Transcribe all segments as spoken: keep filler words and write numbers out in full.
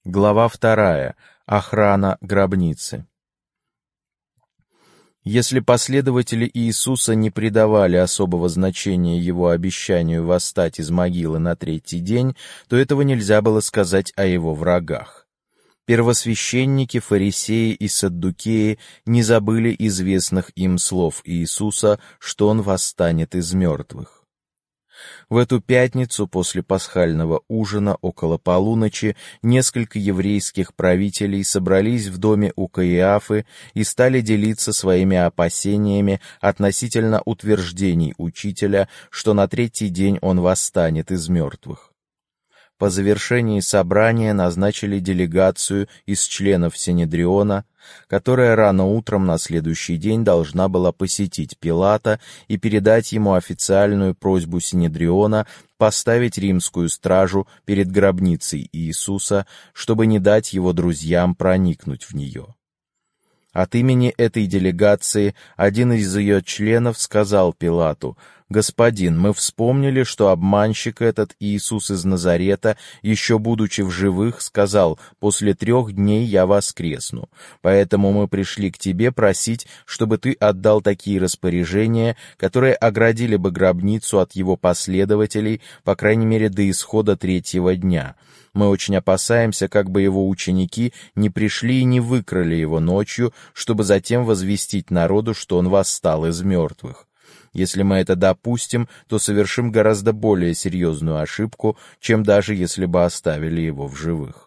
Глава вторая. Охрана гробницы. Если последователи Иисуса не придавали особого значения его обещанию восстать из могилы на третий день, то этого нельзя было сказать о его врагах. Первосвященники, фарисеи и саддукеи не забыли известных им слов Иисуса, что он восстанет из мертвых. В эту пятницу после пасхального ужина около полуночи несколько еврейских правителей собрались в доме у Каиафы и стали делиться своими опасениями относительно утверждений учителя, что на третий день он восстанет из мертвых. По завершении собрания назначили делегацию из членов Синедриона, которая рано утром на следующий день должна была посетить Пилата и передать ему официальную просьбу Синедриона поставить римскую стражу перед гробницей Иисуса, чтобы не дать его друзьям проникнуть в нее. От имени этой делегации один из ее членов сказал Пилату: «Господин, мы вспомнили, что обманщик этот Иисус из Назарета, еще будучи в живых, сказал: после трех дней я воскресну. Поэтому мы пришли к тебе просить, чтобы ты отдал такие распоряжения, которые оградили бы гробницу от его последователей, по крайней мере, до исхода третьего дня. Мы очень опасаемся, как бы его ученики не пришли и не выкрали его ночью, чтобы затем возвестить народу, что он восстал из мертвых. Если мы это допустим, то совершим гораздо более серьезную ошибку, чем даже если бы оставили его в живых».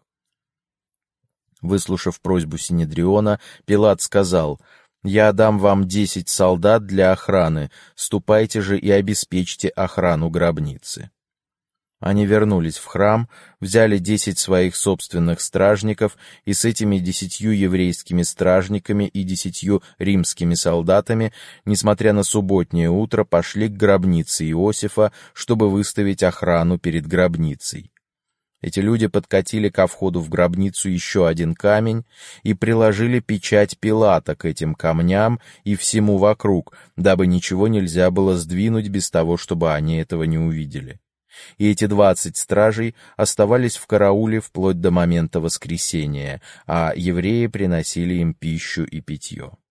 Выслушав просьбу Синедриона, Пилат сказал: «Я дам вам десять солдат для охраны, ступайте же и обеспечьте охрану гробницы». Они вернулись в храм, взяли десять своих собственных стражников и с этими десятью еврейскими стражниками и десятью римскими солдатами, несмотря на субботнее утро, пошли к гробнице Иосифа, чтобы выставить охрану перед гробницей. Эти люди подкатили ко входу в гробницу еще один камень и приложили печать Пилата к этим камням и всему вокруг, дабы ничего нельзя было сдвинуть без того, чтобы они этого не увидели. И эти двадцать стражей оставались в карауле вплоть до момента воскресения, а евреи приносили им пищу и питье.